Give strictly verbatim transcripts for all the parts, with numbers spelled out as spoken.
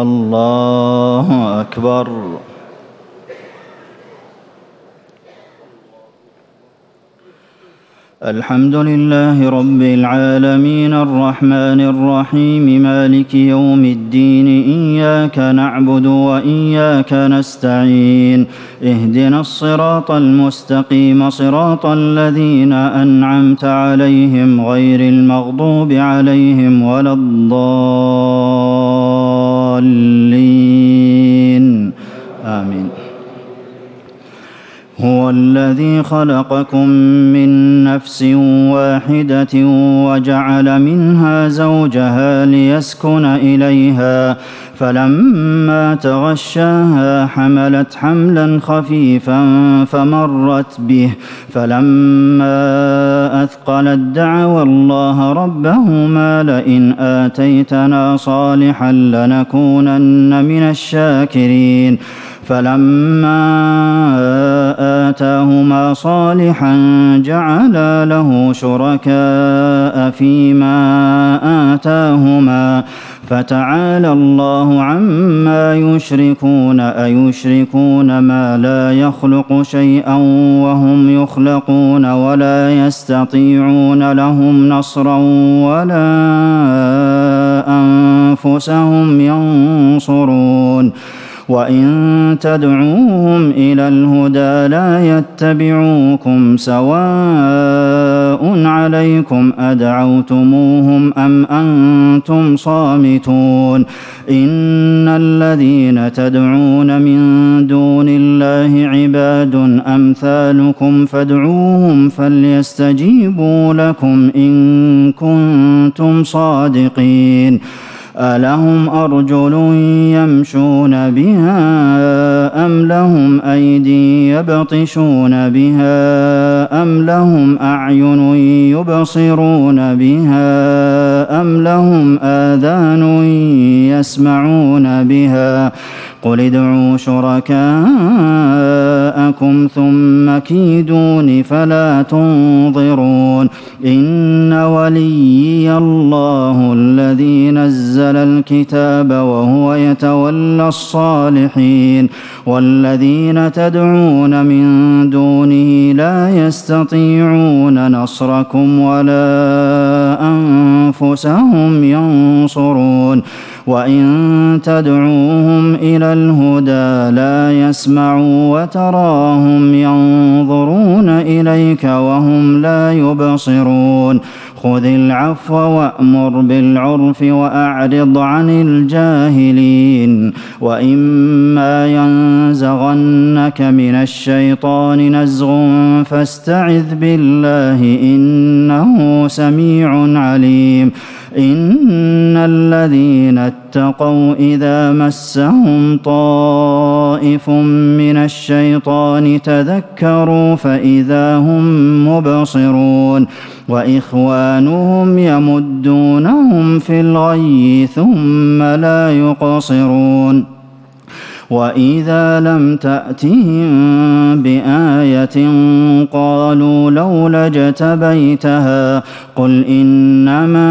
الله أكبر. الحمد لله رب العالمين الرحمن الرحيم مالك يوم الدين إياك نعبد وإياك نستعين اهدنا الصراط المستقيم صراط الذين أنعمت عليهم غير المغضوب عليهم ولا الضالين آمين. هو الذي خلقكم من نفس واحدة وجعل منها زوجها ليسكن إليها فلما تغشاها حملت حملا خفيفا فمرت به فلما أثقلت دعوا الله ربهما لئن آتيتنا صالحا لنكونن من الشاكرين فلما آتاهما صالحا جعلا له شركاء فيما آتاهما فتعالى الله عما يشركون أيشركون ما لا يخلق شيئا وهم يخلقون ولا يستطيعون لهم نصرا ولا أنفسهم ينصرون وإن تدعوهم إلى الهدى لا يتبعوكم سواء عليكم أدعوتموهم أم أنتم صامتون إن الذين تدعون من دون الله عباد أمثالكم فادعوهم فليستجيبوا لكم إن كنتم صادقين ألهم أرجل يمشون بها أم لهم أيدي يبطشون بها أم لهم أعين يبصرون بها أم لهم آذان يسمعون بها قل ادعوا شركاءكم ثم كيدون فلا تنظرون إن وليي الله الذي نزل الكتاب وهو يتولى الصالحين والذين تدعون من دونه لا يستطيعون نصركم ولا أنفسهم ينصرون وإن تدعوهم إلى الهدى لا يسمعوا وتراهم ينظرون إليك وهم لا يبصرون خذ العفو وأمر بالعرف وأعرض عن الجاهلين وإما ينزغنك من الشيطان نزغ فاستعذ بالله إنه سميع عليم إن الذين اتقوا إذا مسهم طائف من الشيطان تذكروا فإذا هم مبصرون وإخوانهم يمدونهم في الغي ثم لا يقصرون وإذا لم تأتهم بآية قالوا لولا اجتبيتها قل إنما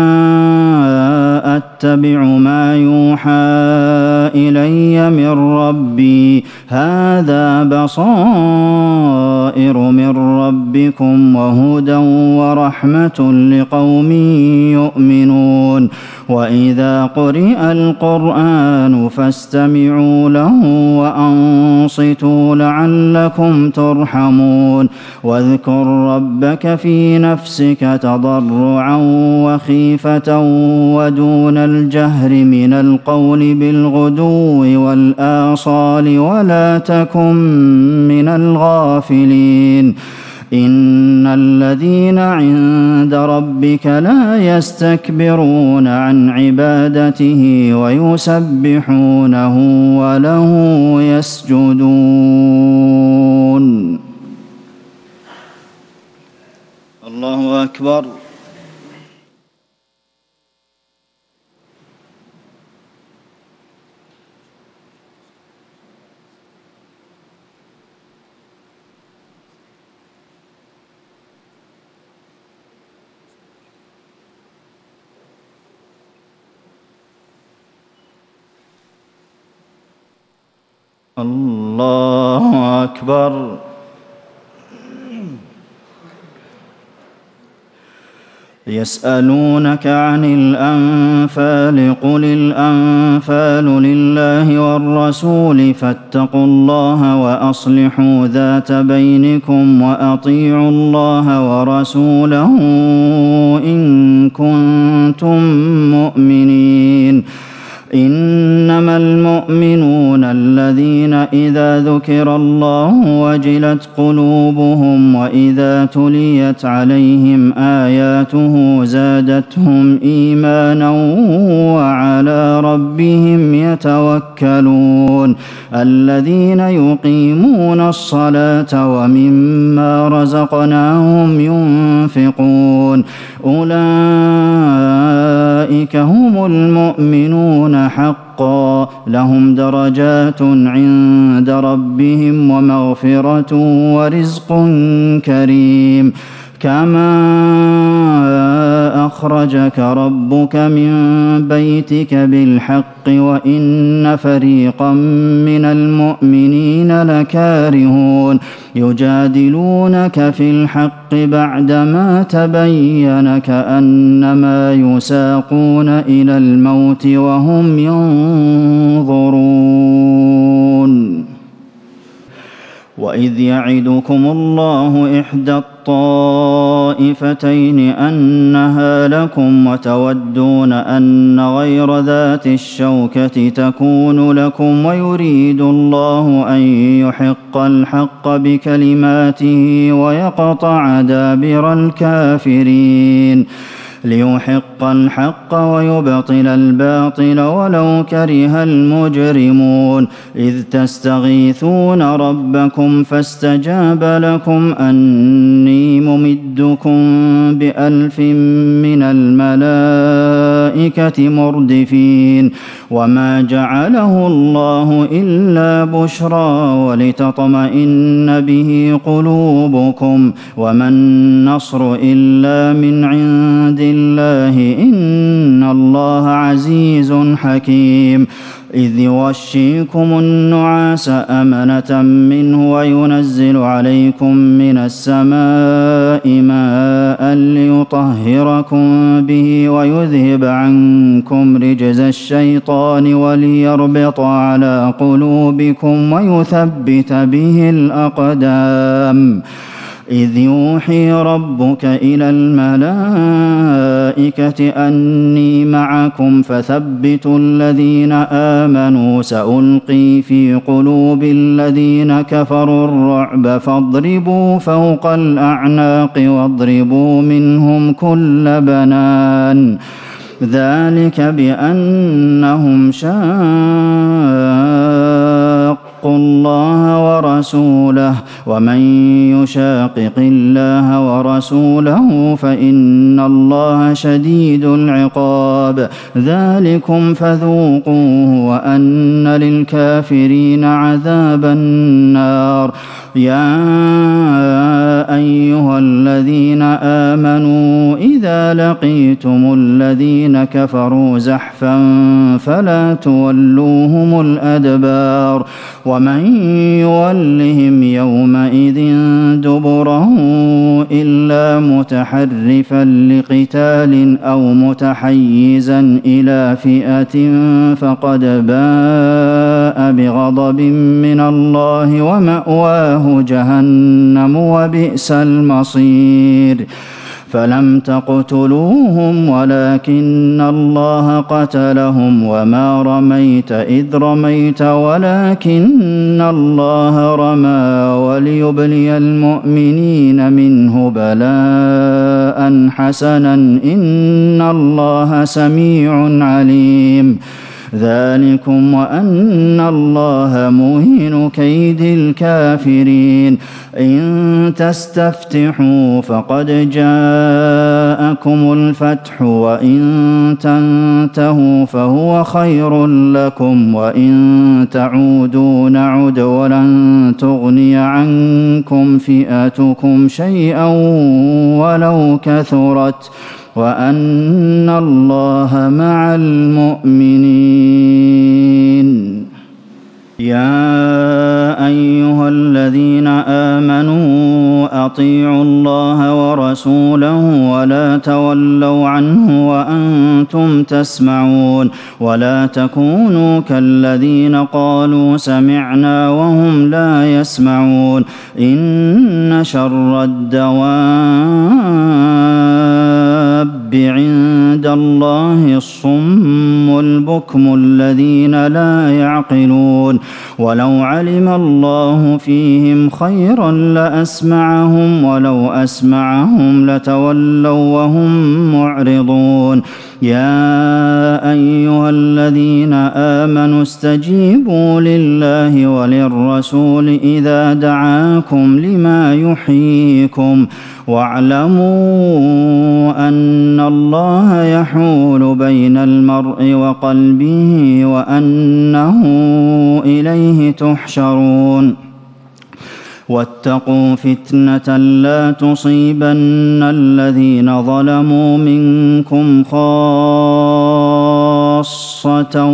أتبع ما يوحى إلي من ربي هذا بصائر من ربكم وهدى ورحمة لقوم يؤمنون وإذا قرئ القرآن فاستمعوا له وأنصتوا لعلكم ترحمون واذكر ربك في نفسك تضرعا وخيفة ودون الجهر من القول بالغدو والآصال ولا تكن من الغافلين إن الذين عند ربك لا يستكبرون عن عبادته ويسبحونه وله يسجدون. الله أكبر. الله أكبر. يسألونك عن الأنفال قل الأنفال لله والرسول فاتقوا الله وأصلحوا ذات بينكم وأطيعوا الله ورسوله إن كنتم مؤمنين. إنما المؤمنون الذين إذا ذكر الله وجلت قلوبهم وإذا تليت عليهم آياته زادتهم إيمانا وعلى ربهم يتوكلون. الذين يقيمون الصلاة ومما رزقناهم ينفقون أولئك هم المؤمنون حقا لهم درجات عند ربهم ومغفرة ورزق كريم. كما أخرجك ربك من بيتك بالحق وإن فريقا من المؤمنين لكارهون يجادلونك في الحق بعدما تبين كأنما يساقون إلى الموت وهم ينظرون. وإذ يعدكم الله إحدى الطائفتين أنها لكم وتودون أن غير ذات الشوكة تكون لكم ويريد الله أن يحق الحق بكلماته ويقطع دابر الكافرين. ليحق الحق ويبطل الباطل ولو كره المجرمون. إذ تستغيثون ربكم فاستجاب لكم أني ممدكم بألف من الملائكة مردفين. وما جعله الله إلا بشرى ولتطمئن به قلوبكم وما النصر إلا من عند الله إن الله عزيز حكيم. إذ يغشيكم النعاس أمنة منه وينزل عليكم من السماء ماء ليطهركم به ويذهب عنكم رجز الشيطان وليربط على قلوبكم ويثبت به الأقدام. إذ يوحي ربك إلى الملائكة أني معكم فثبتوا الذين آمنوا سألقي في قلوب الذين كفروا الرعب فاضربوا فوق الأعناق واضربوا منهم كل بنان. ذلك بأنهم شاقوا الله ورسوله ومن يشاقق الله ورسوله فإن الله شديد العقاب. ذلكم فذوقوه وأن للكافرين عذاب النار. يا أيها الذين آمنوا إذا لقيتم الذين كفروا زحفا فلا تولوهم الأدبار. ومن يولهم يومئذ دبره إلا متحرفا لقتال أو متحيزا إلى فئة فقد باء بغضب من الله ومأواه جهنم وبئس المصير. فلم تقتلوهم ولكن الله قتلهم وما رميت إذ رميت ولكن الله رمى وليبلي المؤمنين منه بلاء حسنا إن الله سميع عليم. ذلكم وأن الله موهن كيد الكافرين. إن تستفتحوا فقد جاءكم الفتح وإن تنتهوا فهو خير لكم وإن تعودوا نعد ولن تغني عنكم فئتكم شيئا ولو كثرت وأن الله مع المؤمنين. يا وأطيعوا الله ورسوله ولا تولوا عنه وأنتم تسمعون ولا تكونوا كالذين قالوا سمعنا وهم لا يسمعون إن شر الدواب عند الله الصم البكم الذين لا يعقلون ولو علم الله فيهم خيرا لأسمعهم ولو أسمعهم لتولوا وهم معرضون يا أيها الذين آمنوا استجيبوا لله وللرسول إذا دعاكم لما يحييكم واعلموا أن الله يحول بين المرء وقلبه وأنه إليه تحشرون واتقوا فتنة لا تصيبن الذين ظلموا منكم خاصة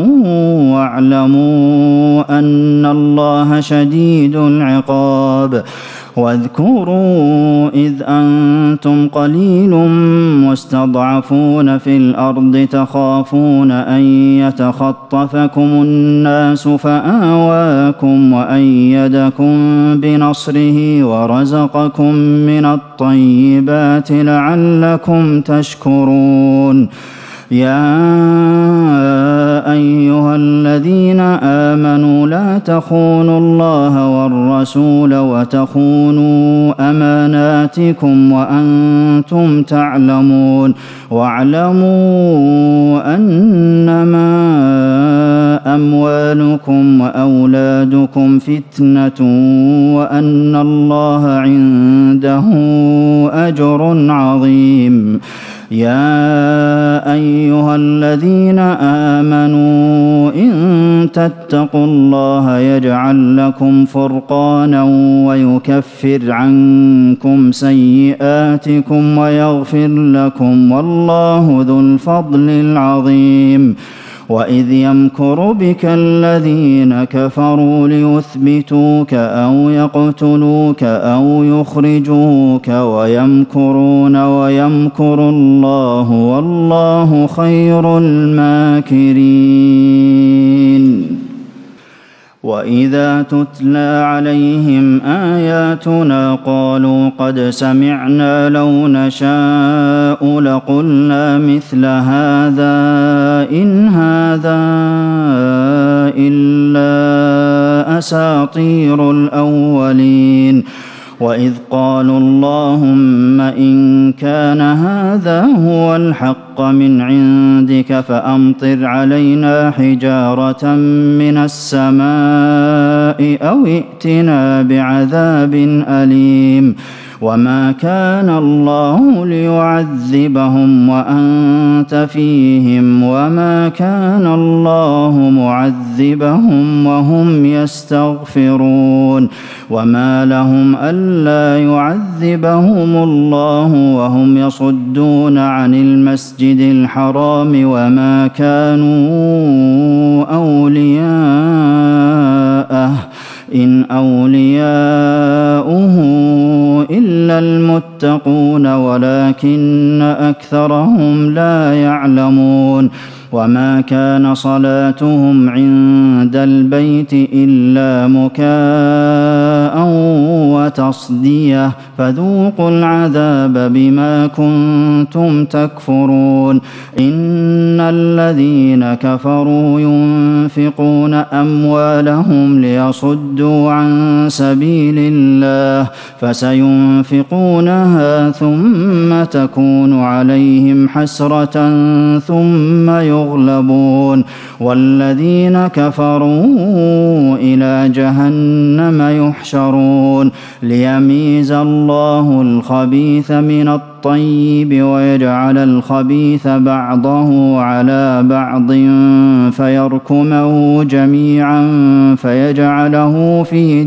واعلموا أن الله شديد العقاب واذكروا إذ أنتم قليل مستضعفون في الأرض تخافون أن يتخطفكم الناس فآواكم وأيدكم بنصره ورزقكم من الطيبات لعلكم تشكرون يا أيها الذين آمنوا لا تخونوا الله والرسول وتخونوا أماناتكم وأنتم تعلمون واعلموا أنما أموالكم وأولادكم فتنة وأن الله عنده أجر عظيم يا أيها الذين آمنوا إن تتقوا الله يجعل لكم فرقانا ويكفر عنكم سيئاتكم ويغفر لكم والله ذو الفضل العظيم وإذ يمكر بك الذين كفروا ليثبتوك أو يقتلوك أو يخرجوك ويمكرون ويمكر الله والله خير الماكرين وإذا تتلى عليهم آياتنا قالوا قد سمعنا لو نشاء لقلنا مثل هذا إن هذا إلا أساطير الأولين وإذ قالوا اللهم إن كان هذا هو الحق من عندك فأمطر علينا حجارة من السماء أو ائتنا بعذاب أليم وما كان الله ليعذبهم وأنت فيهم وما كان الله معذبهم وهم يستغفرون وما لهم ألا يعذبهم الله وهم يصدون عن المسجد الحرام وما كانوا أولياءه إن أولياؤه إلا المتقون ولكن أكثرهم لا يعلمون وما كان صلاتهم عند البيت إلا مكاء وتصدية فذوقوا العذاب بما كنتم تكفرون إن الذين كفروا ينفقون أموالهم ليصدوا عن سبيل الله فسينفقونها ثم تكون عليهم حسرة ثم يغلبون والذين كفروا إلى جهنم يحشرون ليميز الله الخبيث من الطيب ويجعل الخبيث بعضه على بعض فيركمه جميعا فيجعله في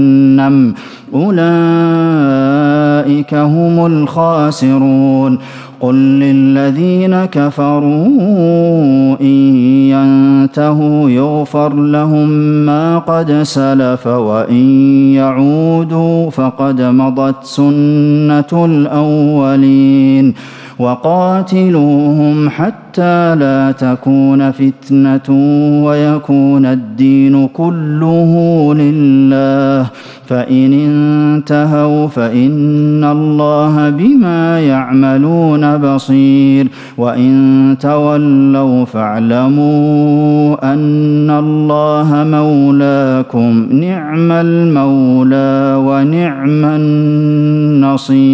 جهنم أولئك هم الخاسرون قل للذين كفروا إن ينتهوا يغفر لهم ما قد سلف وإن يعودوا فقد مضت سنة الأولين وقاتلوهم حتى لا تكون فتنة ويكون الدين كله لله فإن انتهوا فإن الله بما يعملون بصير وإن تولوا فاعلموا أن الله مولاكم نعم المولى ونعم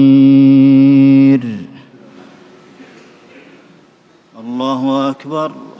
النصير. الله أكبر.